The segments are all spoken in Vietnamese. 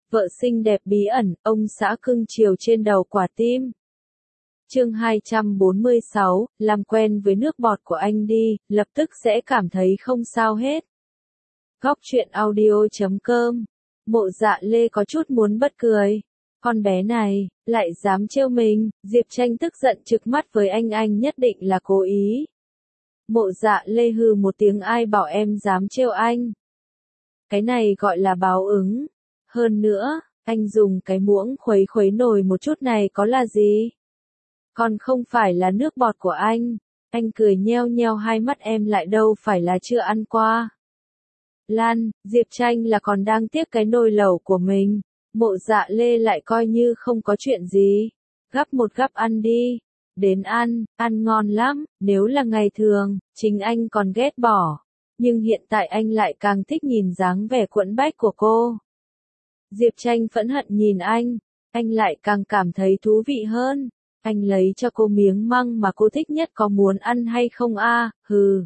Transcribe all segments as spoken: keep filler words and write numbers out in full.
vợ xinh đẹp bí ẩn, ông xã cưng chiều trên đầu quả tim. Chương hai trăm bốn mươi sáu, làm quen với nước bọt của anh đi, lập tức sẽ cảm thấy không sao hết. Góc truyện audio chấm com. Mộ Dạ Lê có chút muốn bật cười. Con bé này, lại dám trêu mình, Diệp Tranh tức giận trừng mắt với anh anh nhất định là cố ý. Mộ Dạ Lê hừ một tiếng, ai bảo em dám trêu anh. Cái này gọi là báo ứng. Hơn nữa, anh dùng cái muỗng khuấy khuấy nồi một chút này có là gì? Còn không phải là nước bọt của anh. Anh cười nheo nheo hai mắt, em lại đâu phải là chưa ăn qua. Lan, Diệp Tranh là còn đang tiếc cái nồi lẩu của mình. Mộ Dạ Lê lại coi như không có chuyện gì. Gắp một gắp ăn đi. Đến ăn, ăn ngon lắm, nếu là ngày thường, chính anh còn ghét bỏ. Nhưng hiện tại anh lại càng thích nhìn dáng vẻ quẫn bách của cô. Diệp Tranh phẫn hận nhìn anh, anh lại càng cảm thấy thú vị hơn. Anh lấy cho cô miếng măng mà cô thích nhất, có muốn ăn hay không a? À? Hừ.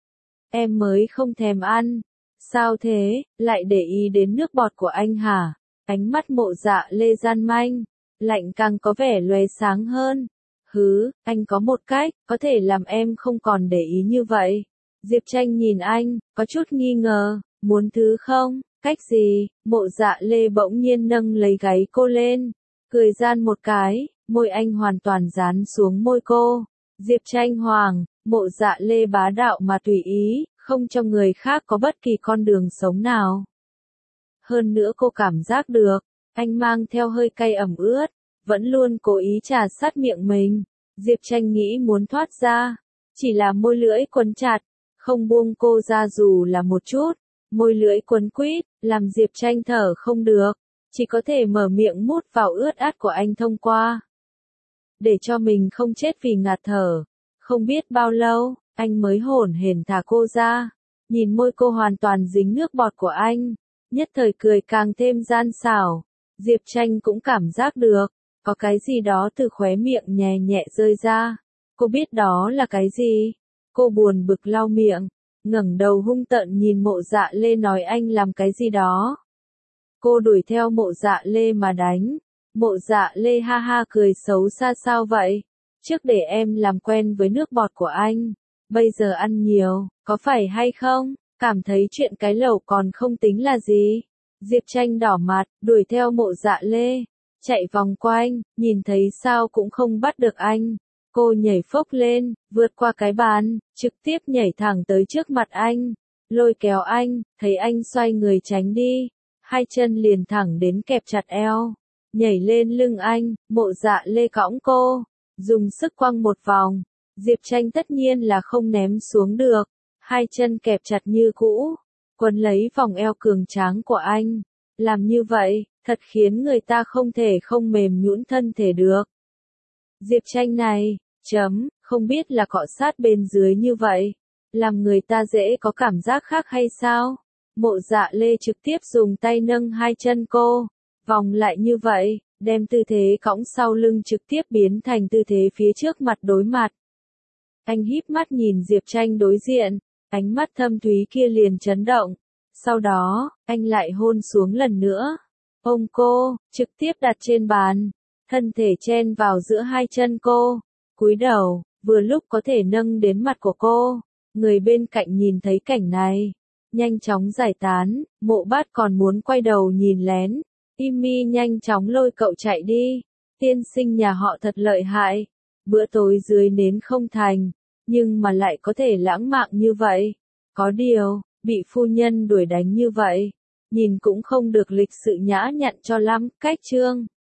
Em mới không thèm ăn. Sao thế, lại để ý đến nước bọt của anh hả? Ánh mắt Mộ Dạ Lê gian manh, lạnh càng có vẻ lóe sáng hơn. Hứ, anh có một cách, có thể làm em không còn để ý như vậy. Diệp Tranh nhìn anh, có chút nghi ngờ, muốn thứ không? Cách gì? Mộ Dạ Lê bỗng nhiên nâng lấy gáy cô lên, cười gian một cái, môi anh hoàn toàn dán xuống môi cô. Diệp Tranh hoàng, Mộ Dạ Lê bá đạo mà tùy ý, không cho người khác có bất kỳ con đường sống nào. Hơn nữa cô cảm giác được, anh mang theo hơi cay ẩm ướt, vẫn luôn cố ý trà sát miệng mình. Diệp Tranh nghĩ muốn thoát ra, chỉ là môi lưỡi quấn chặt, không buông cô ra dù là một chút. Môi lưỡi quấn quýt, làm Diệp Tranh thở không được, chỉ có thể mở miệng mút vào ướt át của anh thông qua. Để cho mình không chết vì ngạt thở. Không biết bao lâu, anh mới hổn hển thả cô ra. Nhìn môi cô hoàn toàn dính nước bọt của anh, nhất thời cười càng thêm gian xảo. Diệp Tranh cũng cảm giác được, có cái gì đó từ khóe miệng nhẹ nhẹ rơi ra. Cô biết đó là cái gì? Cô buồn bực lau miệng, ngẩng đầu hung tợn nhìn Mộ Dạ Lê nói anh làm cái gì đó. Cô đuổi theo Mộ Dạ Lê mà đánh. Mộ Dạ Lê ha ha cười xấu xa, sao vậy? Trước để em làm quen với nước bọt của anh, bây giờ ăn nhiều, có phải hay không? Cảm thấy chuyện cái lẩu còn không tính là gì. Diệp Tranh đỏ mặt, đuổi theo Mộ Dạ Lê, chạy vòng quanh, nhìn thấy sao cũng không bắt được anh. Cô nhảy phốc lên, vượt qua cái bàn, trực tiếp nhảy thẳng tới trước mặt anh, lôi kéo anh, thấy anh xoay người tránh đi, hai chân liền thẳng đến kẹp chặt eo, nhảy lên lưng anh. Mộ Dạ Lê cõng cô, dùng sức quăng một vòng. Diệp Tranh tất nhiên là không ném xuống được, hai chân kẹp chặt như cũ, quấn lấy vòng eo cường tráng của anh. Làm như vậy, thật khiến người ta không thể không mềm nhũn thân thể được. Diệp Tranh này, chấm, không biết là cọ sát bên dưới như vậy, làm người ta dễ có cảm giác khác hay sao? Mộ Dạ Lê trực tiếp dùng tay nâng hai chân cô, vòng lại như vậy, đem tư thế cõng sau lưng trực tiếp biến thành tư thế phía trước mặt đối mặt. Anh híp mắt nhìn Diệp Tranh đối diện, ánh mắt thâm thúy kia liền chấn động. Sau đó, anh lại hôn xuống lần nữa, ôm cô, trực tiếp đặt trên bàn, thân thể chen vào giữa hai chân cô, cúi đầu, vừa lúc có thể nâng đến mặt của cô. Người bên cạnh nhìn thấy cảnh này, nhanh chóng giải tán. Mộ Bát còn muốn quay đầu nhìn lén, Imi nhanh chóng lôi cậu chạy đi. Tiên sinh nhà họ thật lợi hại, bữa tối dưới nến không thành, nhưng mà lại có thể lãng mạn như vậy. Có điều, bị phu nhân đuổi đánh như vậy, nhìn cũng không được lịch sự nhã nhặn cho lắm. Cách chương